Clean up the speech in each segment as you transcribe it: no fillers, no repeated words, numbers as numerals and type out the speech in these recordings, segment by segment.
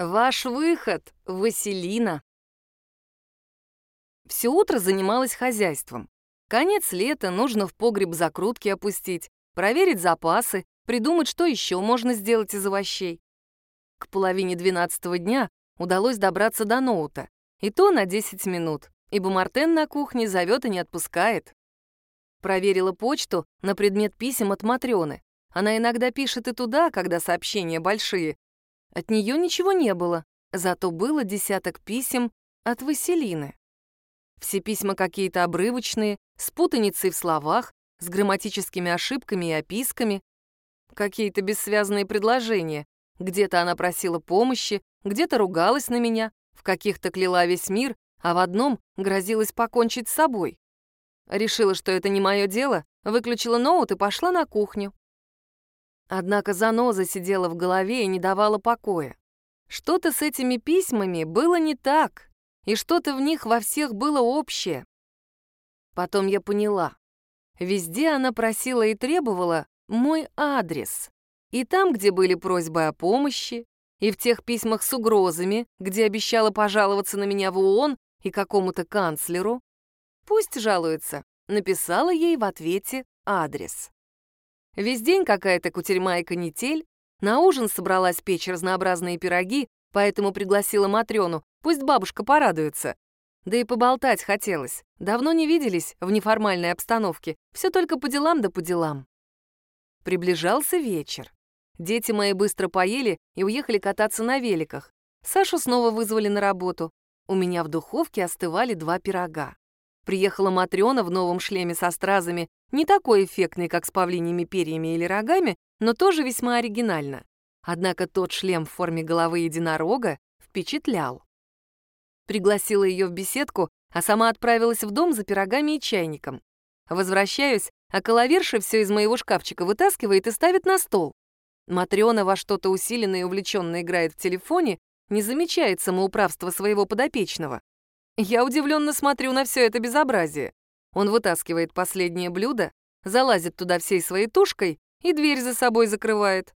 Ваш выход, Василина. Все утро занималась хозяйством. Конец лета, нужно в погреб закрутки опустить, проверить запасы, придумать, что еще можно сделать из овощей. К половине 12-го дня удалось добраться до ноута, и то на 10 минут, ибо Мартен на кухне зовет и не отпускает. Проверила почту на предмет писем от Матрёны. Она иногда пишет и туда, когда сообщения большие. От нее ничего не было, зато было десяток писем от Василины. Все письма какие-то обрывочные, с путаницей в словах, с грамматическими ошибками и описками. Какие-то бессвязные предложения. Где-то она просила помощи, где-то ругалась на меня, в каких-то кляла весь мир, а в одном грозилась покончить с собой. Решила, что это не мое дело, выключила ноут и пошла на кухню. Однако заноза сидела в голове и не давала покоя. Что-то с этими письмами было не так, и что-то в них во всех было общее. Потом я поняла. Везде она просила и требовала мой адрес. И там, где были просьбы о помощи, и в тех письмах с угрозами, где обещала пожаловаться на меня в ООН и какому-то канцлеру. Пусть жалуется, написала ей в ответе адрес. Весь день какая-то кутерьма и канитель. На ужин собралась печь разнообразные пироги, поэтому пригласила Матрёну, пусть бабушка порадуется. Да и поболтать хотелось. Давно не виделись в неформальной обстановке, все только по делам да по делам. Приближался вечер. Дети мои быстро поели и уехали кататься на великах. Сашу снова вызвали на работу. У меня в духовке остывали 2 пирога. Приехала Матрёна в новом шлеме со стразами, не такой эффектный, как с павлиньими перьями или рогами, но тоже весьма оригинально. Однако тот шлем в форме головы единорога впечатлял. Пригласила ее в беседку, а сама отправилась в дом за пирогами и чайником. Возвращаюсь, а коловерша все из моего шкафчика вытаскивает и ставит на стол. Матрёна во что-то усиленно и увлеченно играет в телефоне, не замечает самоуправства своего подопечного. Я удивленно смотрю на все это безобразие. Он вытаскивает последнее блюдо, залазит туда всей своей тушкой и дверь за собой закрывает.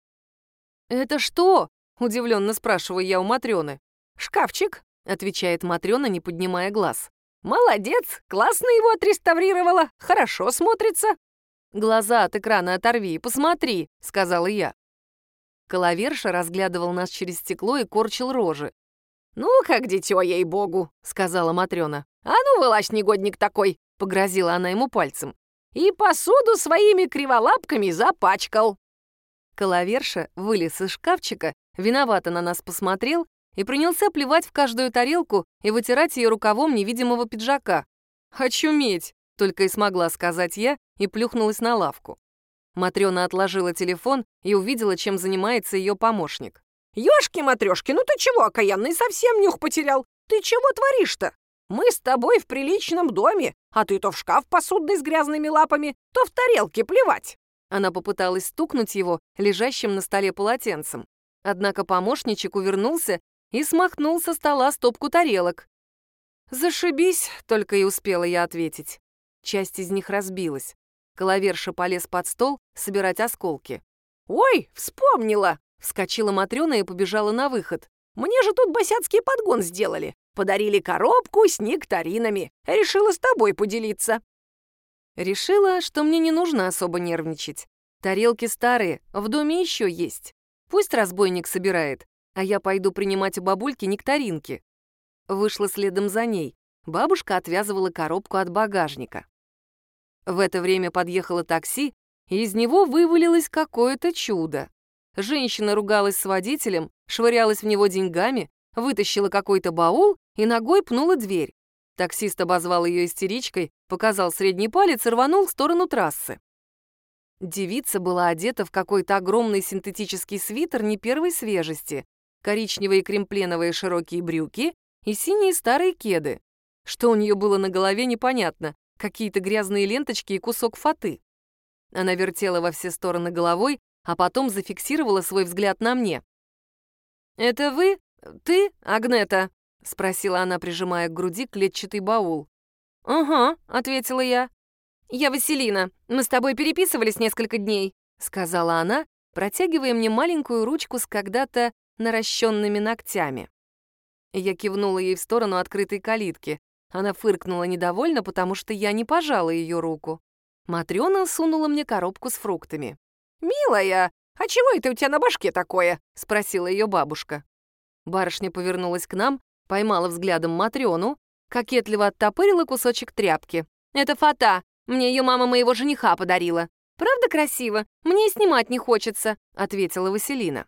«Это что?» — удивленно спрашиваю я у Матрёны. «Шкафчик», — отвечает Матрёна, не поднимая глаз. «Молодец, классно его отреставрировала, хорошо смотрится». «Глаза от экрана оторви и посмотри», — сказала я. Коловерша разглядывал нас через стекло и корчил рожи. «Ну, как дитё, ей-богу», — сказала Матрёна. «А ну, вылазь, негодник такой», — погрозила она ему пальцем. «И посуду своими криволапками запачкал». Коловерша вылез из шкафчика, виновато на нас посмотрел и принялся плевать в каждую тарелку и вытирать ее рукавом невидимого пиджака. «Очуметь!» — только и смогла сказать я и плюхнулась на лавку. Матрёна отложила телефон и увидела, чем занимается ее помощник. «Ёшки-матрёшки, ну ты чего, окаянный, совсем нюх потерял? Ты чего творишь-то? Мы с тобой в приличном доме, а ты то в шкаф посудный с грязными лапами, то в тарелке плевать». Она попыталась стукнуть его лежащим на столе полотенцем. Однако помощничек увернулся и смахнул со стола стопку тарелок. «Зашибись», — только и успела я ответить. Часть из них разбилась. Коловерша полез под стол собирать осколки. «Ой, вспомнила!» — вскочила Матрёна и побежала на выход. «Мне же тут босяцкий подгон сделали. Подарили коробку с нектаринами. Решила с тобой поделиться». Решила, что мне не нужно особо нервничать. Тарелки старые, в доме еще есть. Пусть разбойник собирает, а я пойду принимать у бабульки нектаринки. Вышла следом за ней. Бабушка отвязывала коробку от багажника. В это время подъехало такси, и из него вывалилось какое-то чудо. Женщина ругалась с водителем, швырялась в него деньгами, вытащила какой-то баул и ногой пнула дверь. Таксист обозвал ее истеричкой, показал средний палец и рванул в сторону трассы. Девица была одета в какой-то огромный синтетический свитер не первой свежести, коричневые кремпленовые широкие брюки и синие старые кеды. Что у нее было на голове, непонятно, какие-то грязные ленточки и кусок фаты. Она вертела во все стороны головой, а потом зафиксировала свой взгляд на мне. «Это вы? Ты, Агнета?» — спросила она, прижимая к груди клетчатый баул. «Ага», — ответила я. «Я Василина. Мы с тобой переписывались несколько дней», — сказала она, протягивая мне маленькую ручку с когда-то наращенными ногтями. Я кивнула ей в сторону открытой калитки. Она фыркнула недовольно, потому что я не пожала ее руку. Матрёна сунула мне коробку с фруктами. «Милая, а чего это у тебя на башке такое?» — спросила ее бабушка. Барышня повернулась к нам, поймала взглядом Матрёну, кокетливо оттопырила кусочек тряпки. «Это фата. Мне ее мама моего жениха подарила. Правда красиво? Мне и снимать не хочется», — ответила Василина.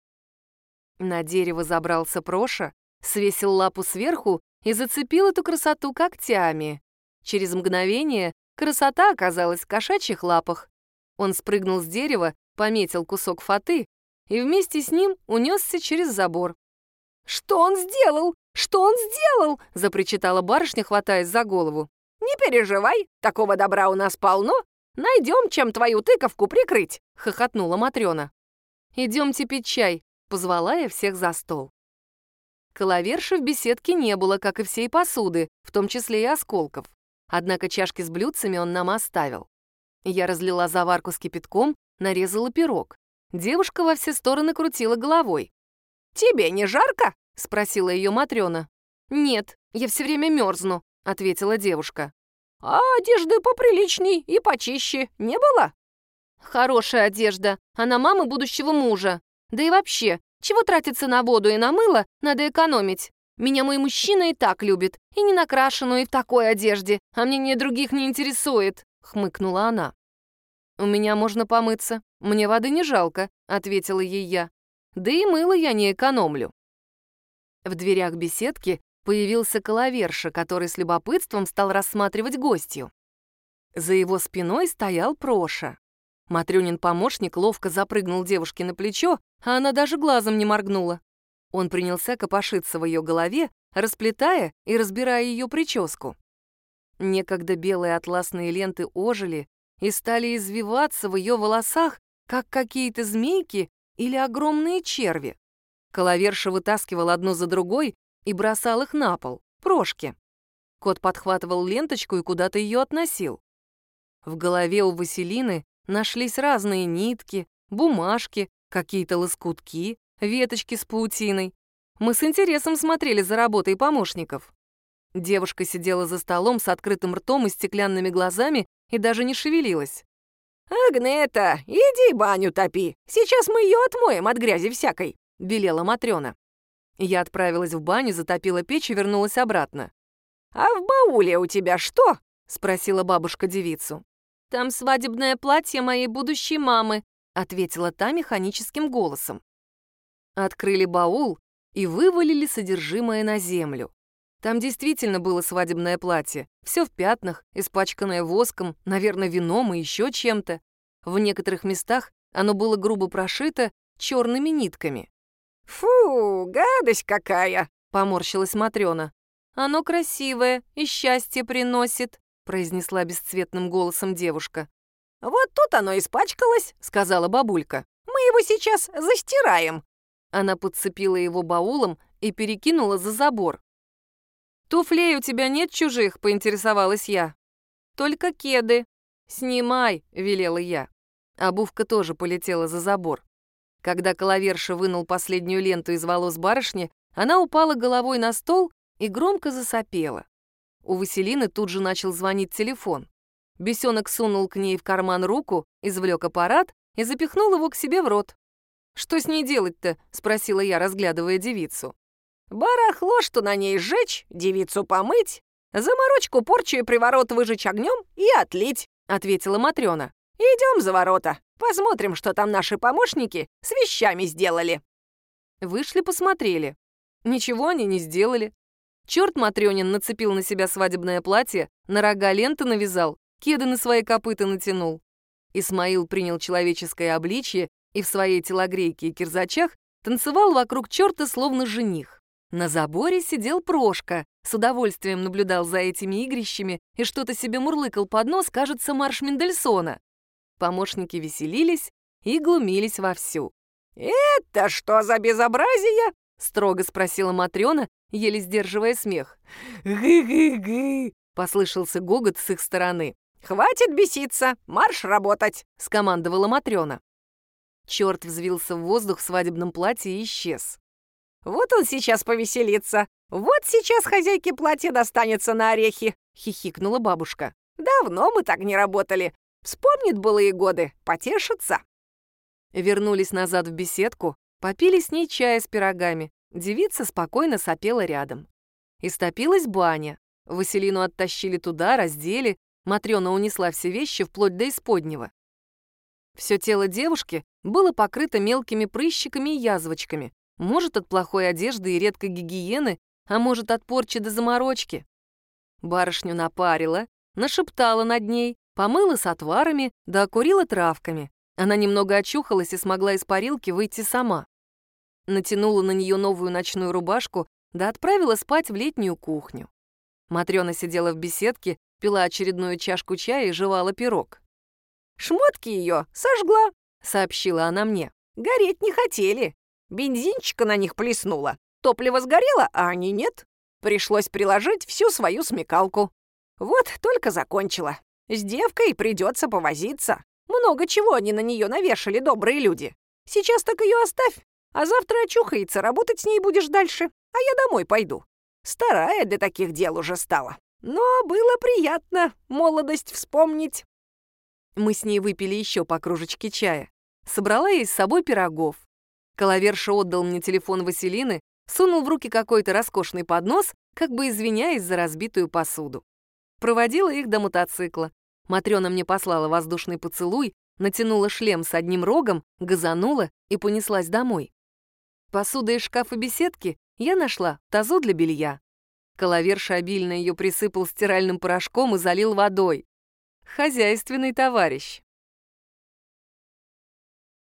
На дерево забрался Проша, свесил лапу сверху и зацепил эту красоту когтями. Через мгновение красота оказалась в кошачьих лапах. Он спрыгнул с дерева, пометил кусок фаты и вместе с ним унесся через забор. «Что он сделал? Что он сделал?» — запричитала барышня, хватаясь за голову. «Не переживай, такого добра у нас полно. Найдем, чем твою тыковку прикрыть», — хохотнула Матрёна. «Идемте пить чай», — позвала я всех за стол. Коловерши в беседке не было, как и всей посуды, в том числе и осколков. Однако чашки с блюдцами он нам оставил. Я разлила заварку с кипятком, нарезала пирог. Девушка во все стороны крутила головой. «Тебе не жарко?» — спросила ее Матрёна. «Нет, я все время мерзну», — ответила девушка. «А одежды поприличней и почище не было?» «Хорошая одежда, она мама будущего мужа. Да и вообще, чего тратиться на воду и на мыло, надо экономить. Меня мой мужчина и так любит, и не накрашенную, и в такой одежде, а мнение других не интересует», — хмыкнула она. «У меня можно помыться, мне воды не жалко», — ответила ей я. «Да и мыло я не экономлю». В дверях беседки появился коловерша, который с любопытством стал рассматривать гостью. За его спиной стоял Проша. Матрёнин помощник ловко запрыгнул девушке на плечо, а она даже глазом не моргнула. Он принялся копошиться в ее голове, расплетая и разбирая ее прическу. Некогда белые атласные ленты ожили и стали извиваться в ее волосах, как какие-то змейки или огромные черви. Коловерша вытаскивал одну за другой и бросал их на пол, Прошке. Кот подхватывал ленточку и куда-то ее относил. В голове у Василины нашлись разные нитки, бумажки, какие-то лоскутки, веточки с паутиной. Мы с интересом смотрели за работой помощников. Девушка сидела за столом с открытым ртом и стеклянными глазами и даже не шевелилась. «Агнета, иди баню топи, сейчас мы ее отмоем от грязи всякой», — велела Матрёна. Я отправилась в баню, затопила печь и вернулась обратно. «А в бауле у тебя что?» — спросила бабушка девицу. «Там свадебное платье моей будущей мамы», — ответила та механическим голосом. Открыли баул и вывалили содержимое на землю. Там действительно было свадебное платье, все в пятнах, испачканное воском, наверное, вином и еще чем-то. В некоторых местах оно было грубо прошито черными нитками. «Фу, гадость какая!» — поморщилась Матрёна. «Оно красивое и счастье приносит», — произнесла бесцветным голосом девушка. «Вот тут оно испачкалось», — сказала бабулька. «Мы его сейчас застираем». Она подцепила его баулом и перекинула за забор. «Туфлей у тебя нет чужих?» — поинтересовалась я. «Только кеды». «Снимай», — велела я. Обувка тоже полетела за забор. Когда коловерша вынул последнюю ленту из волос барышни, она упала головой на стол и громко засопела. У Василины тут же начал звонить телефон. Бесенок сунул к ней в карман руку, извлек аппарат и запихнул его к себе в рот. «Что с ней делать-то?» — спросила я, разглядывая девицу. «Барахло, что на ней сжечь, девицу помыть, заморочку, порчу и приворот выжечь огнем и отлить», — ответила Матрёна. «Идем за ворота, посмотрим, что там наши помощники с вещами сделали». Вышли, посмотрели. Ничего они не сделали. Чёрт Матрёнин нацепил на себя свадебное платье, на рога ленты навязал, кеды на свои копыта натянул. Исмаил принял человеческое обличье и в своей телогрейке и кирзачах танцевал вокруг чёрта словно жених. На заборе сидел Прошка, с удовольствием наблюдал за этими игрищами и что-то себе мурлыкал под нос, кажется, марш Мендельсона. Помощники веселились и глумились вовсю. «Это что за безобразие?» — строго спросила Матрёна, еле сдерживая смех. «Гы-гы-гы!» — послышался гогот с их стороны. «Хватит беситься, марш работать!» — скомандовала Матрёна. Чёрт взвился в воздух в свадебном платье и исчез. Вот он сейчас повеселится. Вот сейчас хозяйке платье достанется на орехи», — хихикнула бабушка. «Давно мы так не работали. Вспомнит былые годы, потешится». Вернулись назад в беседку, попили с ней чая с пирогами. Девица спокойно сопела рядом. Истопилась баня. Василину оттащили туда, раздели. Матрёна унесла все вещи вплоть до исподнего. Все тело девушки было покрыто мелкими прыщиками и язвочками. Может, от плохой одежды и редкой гигиены, а может, от порчи до заморочки. Барышню напарила, нашептала над ней, помыла с отварами да окурила травками. Она немного очухалась и смогла из парилки выйти сама. Натянула на нее новую ночную рубашку да отправила спать в летнюю кухню. Матрёна сидела в беседке, пила очередную чашку чая и жевала пирог. «Шмотки ее сожгла», — сообщила она мне. «Гореть не хотели. Бензинчика на них плеснуло. Топливо сгорело, а они нет. Пришлось приложить всю свою смекалку. Вот только закончила. С девкой придется повозиться. Много чего они на нее навешали, добрые люди. Сейчас так ее оставь, а завтра очухается, работать с ней будешь дальше, а я домой пойду. Старая для таких дел уже стала. Но было приятно молодость вспомнить». Мы с ней выпили еще по кружечке чая. Собрала ей с собой пирогов. Коловерша отдал мне телефон Василины, сунул в руки какой-то роскошный поднос, как бы извиняясь за разбитую посуду. Проводила их до мотоцикла. Матрёна мне послала воздушный поцелуй, натянула шлем с одним рогом, газанула и понеслась домой. Посуда из шкафа беседки я нашла в тазу для белья. Коловерша обильно ее присыпал стиральным порошком и залил водой. Хозяйственный товарищ.